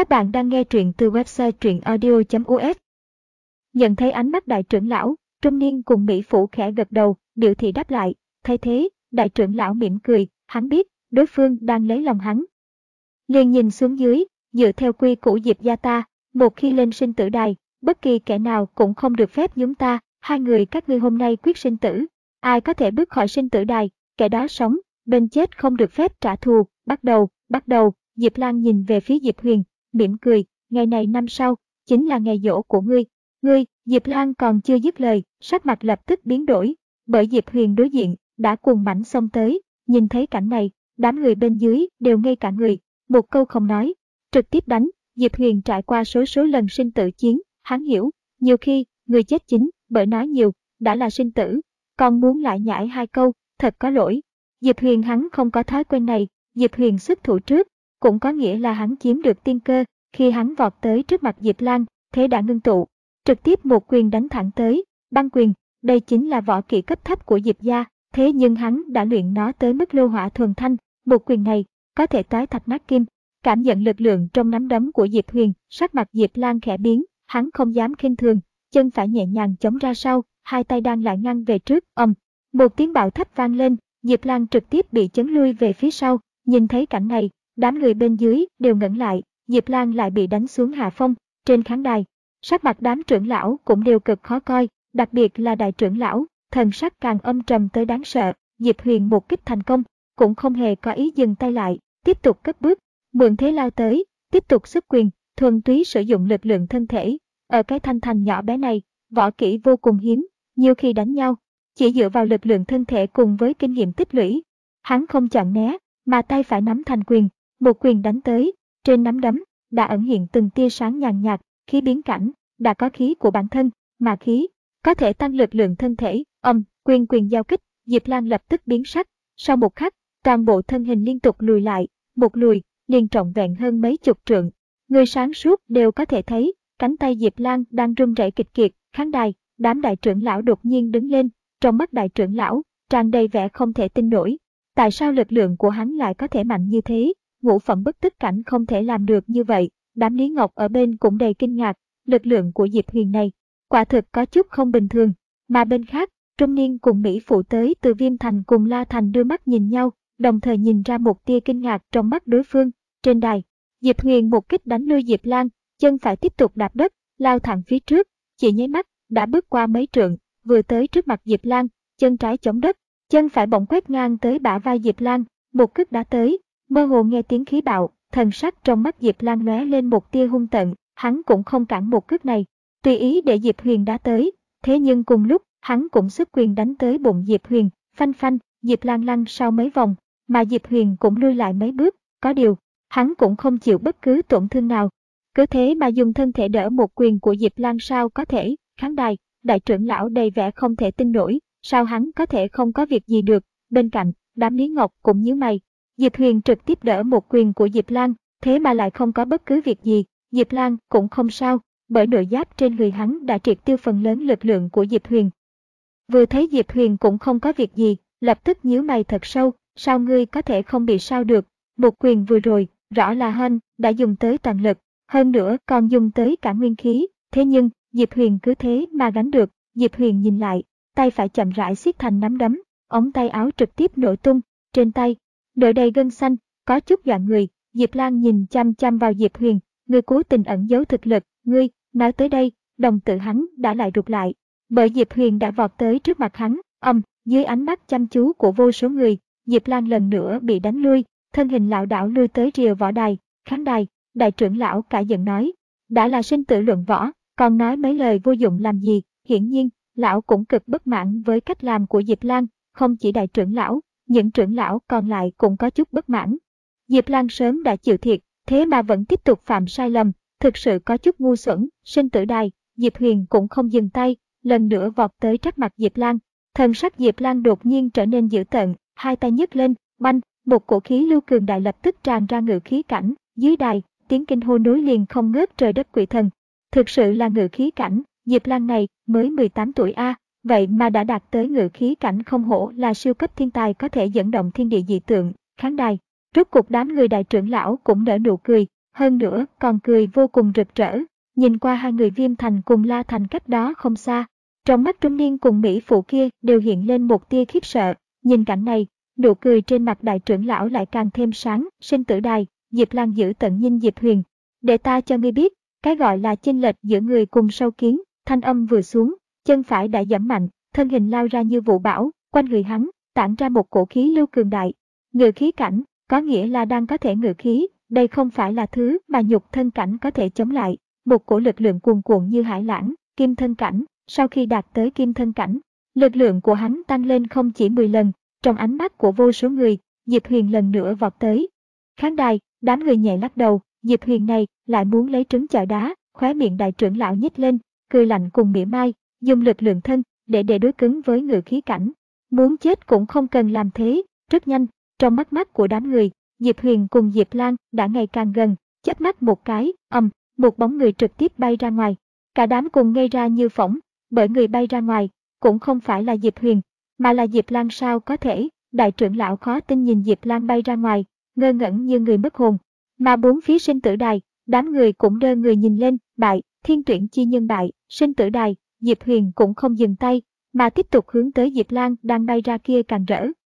Các bạn đang nghe truyện từ website truyệnaudio.us. Nhận thấy ánh mắt đại trưởng lão, trung niên cùng mỹ phụ khẽ gật đầu, biểu thị đáp lại. Thay thế, đại trưởng lão mỉm cười, hắn biết đối phương đang lấy lòng hắn. Liền nhìn xuống dưới, dựa theo quy củ Diệp gia ta, một khi lên sinh tử đài, bất kỳ kẻ nào cũng không được phép nhúng ta. Hai người các ngươi hôm nay quyết sinh tử, ai có thể bước khỏi sinh tử đài, kẻ đó sống, bên chết không được phép trả thù. Bắt đầu. Diệp Lan nhìn về phía Diệp Huyền, mỉm cười, ngày này năm sau, chính là ngày giỗ của ngươi. Ngươi, Diệp Lan còn chưa dứt lời, sắc mặt lập tức biến đổi, bởi Diệp Huyền đối diện, đã cuồng mãnh xông tới. Nhìn thấy cảnh này, đám người bên dưới đều ngây cả người, một câu không nói, trực tiếp đánh. Diệp Huyền trải qua số lần sinh tử chiến, hắn hiểu, nhiều khi, người chết chính, bởi nói nhiều, đã là sinh tử, còn muốn lại nhải hai câu, thật có lỗi. Diệp Huyền hắn không có thói quen này, Diệp Huyền xuất thủ trước, cũng có nghĩa là hắn chiếm được tiên cơ. Khi hắn vọt tới trước mặt Diệp Lan, thế đã ngưng tụ, trực tiếp một quyền đánh thẳng tới, băng quyền. Đây chính là võ kỹ cấp thấp của Diệp gia, thế nhưng hắn đã luyện nó tới mức lô hỏa thuần thanh, một quyền này có thể toái thạch nát kim. Cảm nhận lực lượng trong nắm đấm của Diệp Huyền, sắc mặt Diệp Lan khẽ biến, hắn không dám khinh thường, chân phải nhẹ nhàng chống ra sau, hai tay đang lại ngăn về trước. Một tiếng bạo thấp vang lên, Diệp Lan trực tiếp bị chấn lui về phía sau. Nhìn thấy cảnh này, đám người bên dưới đều ngẩng lại, Diệp Lan lại bị đánh xuống hạ phong. Trên khán đài, sắc mặt đám trưởng lão cũng đều cực khó coi, đặc biệt là đại trưởng lão, thần sắc càng âm trầm tới đáng sợ. Diệp Huyền một kích thành công, cũng không hề có ý dừng tay lại, tiếp tục cất bước, mượn thế lao tới, tiếp tục xuất quyền, thuần túy sử dụng lực lượng thân thể. Ở cái thanh thành nhỏ bé này, võ kỹ vô cùng hiếm, nhiều khi đánh nhau chỉ dựa vào lực lượng thân thể cùng với kinh nghiệm tích lũy. Hắn không chọn né, mà tay phải nắm thành quyền, một quyền đánh tới. Trên nắm đấm đã ẩn hiện từng tia sáng nhàn nhạt, khí biến cảnh, đã có khí của bản thân, mà khí có thể tăng lực lượng thân thể. Quyền giao kích, Diệp Lan lập tức biến sắc, sau một khắc, toàn bộ thân hình liên tục lùi lại, một lùi liền trọn vẹn hơn mấy chục trượng. Người sáng suốt đều có thể thấy, cánh tay Diệp Lan đang run rẩy kịch kiệt. Khán đài, đám đại trưởng lão đột nhiên đứng lên, trong mắt đại trưởng lão tràn đầy vẻ không thể tin nổi. Tại sao lực lượng của hắn lại có thể mạnh như thế? Ngũ phẩm bất tức cảnh không thể làm được như vậy. Đám Lý Ngọc ở bên cũng đầy kinh ngạc, lực lượng của Diệp Huyền này quả thực có chút không bình thường. Mà bên khác, trung niên cùng mỹ phụ tới từ Viêm Thành cùng La Thành đưa mắt nhìn nhau, đồng thời nhìn ra một tia kinh ngạc trong mắt đối phương. Trên đài, Diệp Huyền một kích đánh lui Diệp Lan, chân phải tiếp tục đạp đất, lao thẳng phía trước, chỉ nháy mắt đã bước qua mấy trượng, vừa tới trước mặt Diệp Lan, chân trái chống đất, chân phải bỗng quét ngang tới bả vai Diệp Lan, một cước đá tới. Mơ hồ nghe tiếng khí bạo, thần sắc trong mắt Diệp Lan lóe lên một tia hung tợn, hắn cũng không cản một cước này, tùy ý để Diệp Huyền đá tới. Thế nhưng cùng lúc, hắn cũng xuất quyền đánh tới bụng Diệp Huyền, phanh phanh, Diệp Lan lăn sau mấy vòng, mà Diệp Huyền cũng lui lại mấy bước, có điều, hắn cũng không chịu bất cứ tổn thương nào. Cứ thế mà dùng thân thể đỡ một quyền của Diệp Lan sao có thể? Khán đài, đại trưởng lão đầy vẻ không thể tin nổi, sao hắn có thể không có việc gì được? Bên cạnh, đám Lý Ngọc cũng nhíu mày. Diệp Huyền trực tiếp đỡ một quyền của Diệp Lan, thế mà lại không có bất cứ việc gì. Diệp Lan cũng không sao, bởi nội giáp trên người hắn đã triệt tiêu phần lớn lực lượng của Diệp Huyền. Vừa thấy Diệp Huyền cũng không có việc gì, lập tức nhíu mày thật sâu, sao ngươi có thể không bị sao được? Một quyền vừa rồi, rõ là Hân đã dùng tới toàn lực, hơn nữa còn dùng tới cả nguyên khí, thế nhưng Diệp Huyền cứ thế mà gánh được. Diệp Huyền nhìn lại, tay phải chậm rãi siết thành nắm đấm, ống tay áo trực tiếp nổ tung, trên tay nổi đầy gân xanh, có chút dọa người. Diệp Lan nhìn chăm chăm vào Diệp Huyền, ngươi cố tình ẩn giấu thực lực, ngươi. Nói tới đây, đồng tử hắn đã lại rụt lại, bởi Diệp Huyền đã vọt tới trước mặt hắn. Dưới ánh mắt chăm chú của vô số người, Diệp Lan lần nữa bị đánh lui, thân hình lảo đảo lui tới rìa võ đài. Khán đài, đại trưởng lão cả giận nói, đã là sinh tử luận võ, còn nói mấy lời vô dụng làm gì? Hiển nhiên, lão cũng cực bất mãn với cách làm của Diệp Lan, không chỉ đại trưởng lão, những trưởng lão còn lại cũng có chút bất mãn. Diệp Lan sớm đã chịu thiệt, thế mà vẫn tiếp tục phạm sai lầm, thực sự có chút ngu xuẩn. Sinh tử đài, Diệp Huyền cũng không dừng tay, lần nữa vọt tới trước mặt Diệp Lan. Thần sắc Diệp Lan đột nhiên trở nên dữ tợn, hai tay nhấc lên, banh, một cổ khí lưu cường đại lập tức tràn ra ngự khí cảnh. Dưới đài, tiếng kinh hô nối liền không ngớt trời đất quỷ thần. Thực sự là ngự khí cảnh, Diệp Lan này mới 18 tuổi a, vậy mà đã đạt tới ngự khí cảnh, không hổ là siêu cấp thiên tài có thể dẫn động thiên địa dị tượng. Khán đài, rốt cục đám người đại trưởng lão cũng nở nụ cười, hơn nữa còn cười vô cùng rực rỡ. Nhìn qua hai người Viêm Thành cùng La Thành cách đó không xa, trong mắt trung niên cùng mỹ phụ kia đều hiện lên một tia khiếp sợ. Nhìn cảnh này, nụ cười trên mặt đại trưởng lão lại càng thêm sáng. Sinh tử đài, Diệp Lan giữ tận nhìn Diệp Huyền. Để ta cho ngươi biết, cái gọi là chênh lệch giữa người cùng sâu kiến. Thanh âm vừa xuống, chân phải đã giẫm mạnh, thân hình lao ra như vụ bão, quanh người hắn tản ra một cổ khí lưu cường đại. Ngự khí cảnh, có nghĩa là đang có thể ngự khí, đây không phải là thứ mà nhục thân cảnh có thể chống lại. Một cổ lực lượng cuồn cuộn như hải lãng, kim thân cảnh. Sau khi đạt tới kim thân cảnh, lực lượng của hắn tăng lên không chỉ 10 lần. Trong ánh mắt của vô số người, Diệp Huyền lần nữa vọt tới khán đài. Đám người nhẹ lắc đầu, Diệp Huyền này lại muốn lấy trứng chọi đá. Khóe miệng đại trưởng lão nhếch lên, cười lạnh cùng mỉa mai, dùng lực lượng thân để đối cứng với ngự khí cảnh. Muốn chết cũng không cần làm thế. Rất nhanh, trong mắt của đám người, Diệp Huyền cùng Diệp Lan đã ngày càng gần. Chớp mắt một cái, một bóng người trực tiếp bay ra ngoài. Cả đám cùng ngây ra như phỗng, bởi người bay ra ngoài cũng không phải là Diệp Huyền, mà là Diệp Lan. Sao có thể? Đại trưởng lão khó tin nhìn Diệp Lan bay ra ngoài, ngơ ngẩn như người mất hồn. Mà bốn phía sinh tử đài, đám người cũng đơ người nhìn lên. Bại, Thiên Tuyển chi nhân bại. Sinh tử đài, Diệp Huyền cũng không dừng tay, mà tiếp tục hướng tới Diệp Lan đang bay ra kia càng rỡ.